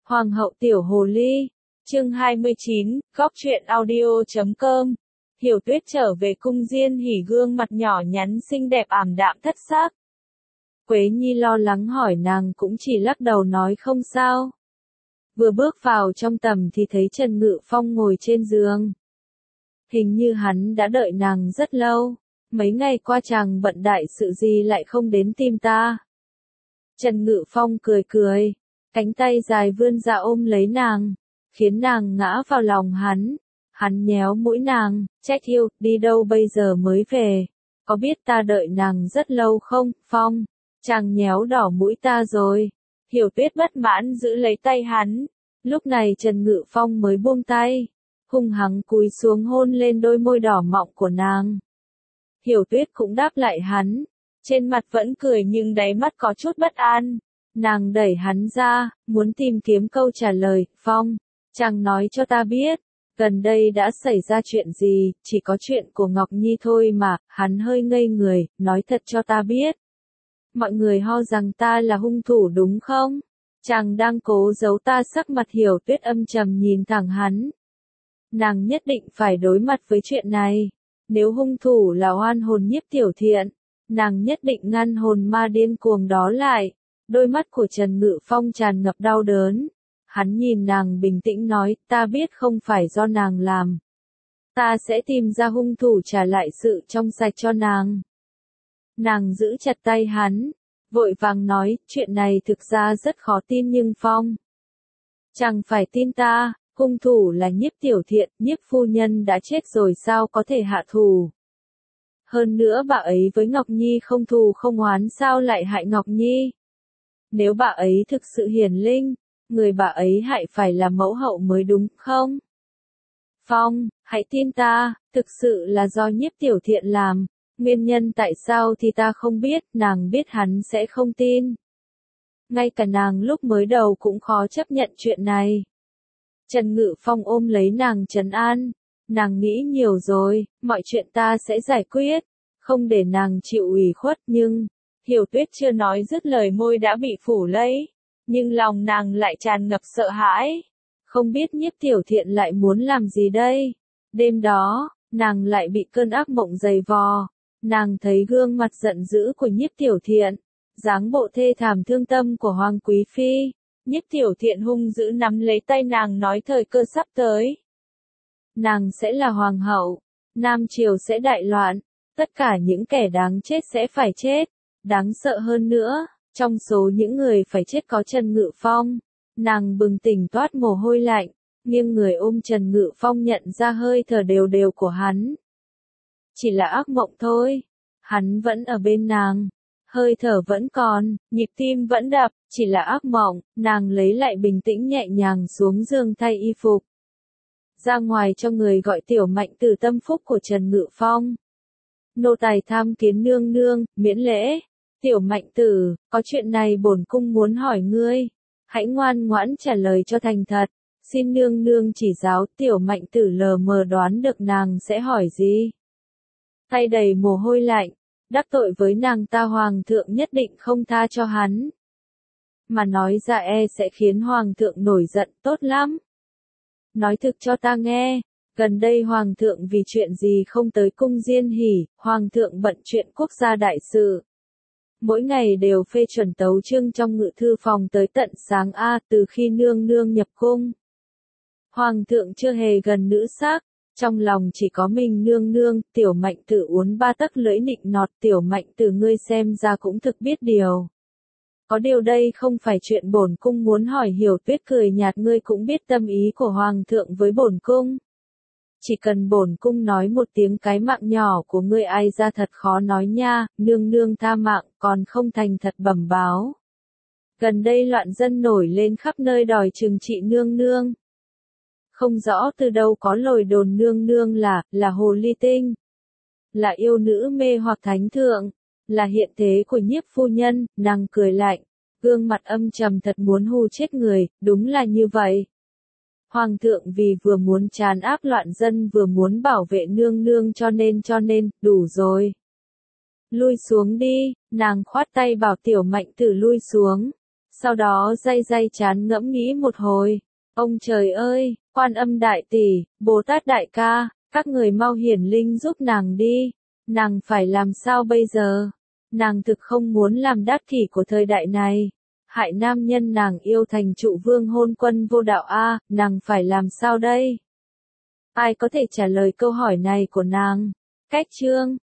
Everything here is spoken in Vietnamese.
Hoàng hậu tiểu hồ ly, chương 29, góc truyện audio.com. Hiểu Tuyết trở về cung Diên Hỉ, gương mặt nhỏ nhắn xinh đẹp ảm đạm thất sắc. Quế Nhi lo lắng hỏi, nàng cũng chỉ lắc đầu nói không sao. Vừa bước vào trong tầm thì thấy Trần Ngự Phong ngồi trên giường. Hình như hắn đã đợi nàng rất lâu, mấy ngày qua chàng bận đại sự gì lại không đến tìm ta. Trần Ngự Phong cười cười, cánh tay dài vươn ra ôm lấy nàng, khiến nàng ngã vào lòng hắn. Hắn nhéo mũi nàng, trách hiu, đi đâu bây giờ mới về, có biết ta đợi nàng rất lâu không, Phong? Chàng nhéo đỏ mũi ta rồi. Hiểu Tuyết bất mãn giữ lấy tay hắn, lúc này Trần Ngự Phong mới buông tay, hung hăng cúi xuống hôn lên đôi môi đỏ mọng của nàng. Hiểu Tuyết cũng đáp lại hắn, trên mặt vẫn cười nhưng đáy mắt có chút bất an. Nàng đẩy hắn ra, muốn tìm kiếm câu trả lời. Phong, chàng nói cho ta biết, gần đây đã xảy ra chuyện gì? Chỉ có chuyện của Ngọc Nhi thôi mà. Hắn hơi ngây người, nói thật cho ta biết. Mọi người ho rằng ta là hung thủ đúng không? Chàng đang cố giấu ta. Sắc mặt Hiểu Tuyết âm trầm nhìn thẳng hắn. Nàng nhất định phải đối mặt với chuyện này. Nếu hung thủ là oan hồn Nhiếp Tiểu Thiện, nàng nhất định ngăn hồn ma điên cuồng đó lại. Đôi mắt của Trần Ngự Phong tràn ngập đau đớn. Hắn nhìn nàng bình tĩnh nói, ta biết không phải do nàng làm. Ta sẽ tìm ra hung thủ trả lại sự trong sạch cho nàng. Nàng giữ chặt tay hắn, vội vàng nói, chuyện này thực ra rất khó tin nhưng Phong, chẳng phải tin ta, hung thủ là Nhiếp Tiểu Thiện, Nhiếp phu nhân đã chết rồi sao có thể hạ thù. Hơn nữa bà ấy với Ngọc Nhi không thù không oán sao lại hại Ngọc Nhi. Nếu bà ấy thực sự hiền linh, người bà ấy hại phải là mẫu hậu mới đúng không? Phong, hãy tin ta, thực sự là do Nhiếp Tiểu Thiện làm. Nguyên nhân tại sao thì ta không biết, nàng biết hắn sẽ không tin. Ngay cả nàng lúc mới đầu cũng khó chấp nhận chuyện này. Trần Ngự Phong ôm lấy nàng trấn an. Nàng nghĩ nhiều rồi, mọi chuyện ta sẽ giải quyết, không để nàng chịu ủy khuất. Nhưng, Hiểu Tuyết chưa nói dứt lời môi đã bị phủ lấy. Nhưng lòng nàng lại tràn ngập sợ hãi. Không biết Nhiếp Tiểu Thiện lại muốn làm gì đây? Đêm đó, nàng lại bị cơn ác mộng dày vò. Nàng thấy gương mặt giận dữ của Nhiếp Tiểu Thiện, dáng bộ thê thảm thương tâm của Hoàng Quý Phi. Nhiếp Tiểu Thiện hung dữ nắm lấy tay nàng nói thời cơ sắp tới. Nàng sẽ là hoàng hậu, Nam Triều sẽ đại loạn, tất cả những kẻ đáng chết sẽ phải chết. Đáng sợ hơn nữa, trong số những người phải chết có Trần Ngự Phong. Nàng bừng tỉnh toát mồ hôi lạnh, nghiêng người ôm Trần Ngự Phong nhận ra hơi thở đều đều của hắn. Chỉ là ác mộng thôi, hắn vẫn ở bên nàng, hơi thở vẫn còn, nhịp tim vẫn đập, chỉ là ác mộng. Nàng lấy lại bình tĩnh nhẹ nhàng xuống giường thay y phục. Ra ngoài cho người gọi Tiểu Mạnh Tử tâm phúc của Trần Ngự Phong. Nô tài tham kiến nương nương, miễn lễ. Tiểu Mạnh Tử, có chuyện này bổn cung muốn hỏi ngươi, hãy ngoan ngoãn trả lời cho thành thật, xin nương nương chỉ giáo. Tiểu Mạnh Tử lờ mờ đoán được nàng sẽ hỏi gì. Tay đầy mồ hôi lạnh, đắc tội với nàng ta hoàng thượng nhất định không tha cho hắn. Mà nói ra sẽ khiến hoàng thượng nổi giận. Tốt lắm. Nói thực cho ta nghe, gần đây hoàng thượng vì chuyện gì không tới cung Diên Hỉ? Hoàng thượng bận chuyện quốc gia đại sự. Mỗi ngày đều phê chuẩn tấu chương trong ngự thư phòng tới tận sáng từ khi nương nương nhập cung. Hoàng thượng chưa hề gần nữ sắc, trong lòng chỉ có mình nương nương. Tiểu Mạnh Tử uốn ba tấc lưỡi nịnh nọt. Tiểu Mạnh Tử ngươi xem ra cũng thực biết điều. Có điều đây không phải chuyện bổn cung muốn hỏi. Hiểu Tuyết cười nhạt, ngươi cũng biết tâm ý của hoàng thượng với bổn cung. Chỉ cần bổn cung nói một tiếng cái mạng nhỏ của ngươi ai ra thật khó nói nha. Nương nương tha mạng, còn không thành thật bẩm báo. Gần đây loạn dân nổi lên khắp nơi đòi trừng trị nương nương. Không rõ từ đâu có lời đồn nương nương là hồ ly tinh, là yêu nữ mê hoặc thánh thượng, là hiện thế của Nhiếp phu nhân. Nàng cười lạnh, gương mặt âm trầm thật muốn hù chết người. Đúng là như vậy. Hoàng thượng vì vừa muốn trấn áp loạn dân vừa muốn bảo vệ nương nương cho nên, đủ rồi. Lui xuống đi, nàng khoát tay bảo Tiểu Mạnh Tử lui xuống. Sau đó day day chán ngẫm nghĩ một hồi. Ông trời ơi, Quan Âm Đại Tỷ, Bồ Tát Đại Ca, các người mau hiển linh giúp nàng đi. Nàng phải làm sao bây giờ? Nàng thực không muốn làm đát kỷ của thời đại này. Hại nam nhân nàng yêu thành trụ vương hôn quân vô đạo a, nàng phải làm sao đây? Ai có thể trả lời câu hỏi này của nàng? Cách chương